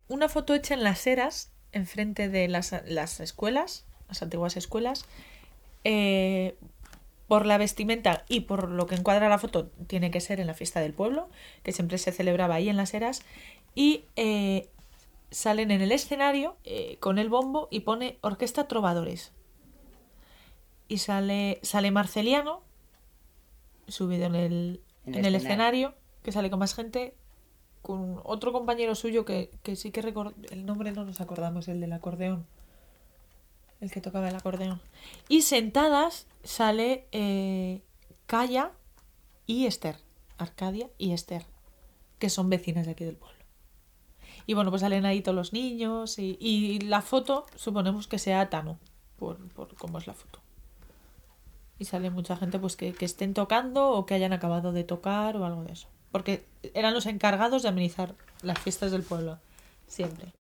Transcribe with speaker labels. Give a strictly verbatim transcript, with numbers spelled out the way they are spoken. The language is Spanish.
Speaker 1: una foto hecha en las eras, enfrente de las, las escuelas, las antiguas escuelas. Eh, por la vestimenta y por lo que encuadra la foto, tiene que ser en la fiesta del pueblo, que siempre se celebraba ahí en las eras. Y eh, salen en el escenario eh, con el bombo y pone Orquesta Trovadores. Y sale, sale Marceliano, subido en el,
Speaker 2: En el
Speaker 1: en el
Speaker 2: escenario.
Speaker 1: escenario, que sale con más gente, con otro compañero suyo que, que sí que record... el nombre no nos acordamos, el del acordeón, el que tocaba el acordeón. Y sentadas sale eh, Calla y Esther, Arcadia y Esther, que son vecinas de aquí del pueblo. Y bueno, pues salen ahí todos los niños y, y la foto suponemos que sea Tano, por, por cómo es la foto. Y sale mucha gente pues que, que estén tocando o que hayan acabado de tocar o algo de eso. Porque eran los encargados de amenizar las fiestas del pueblo, siempre.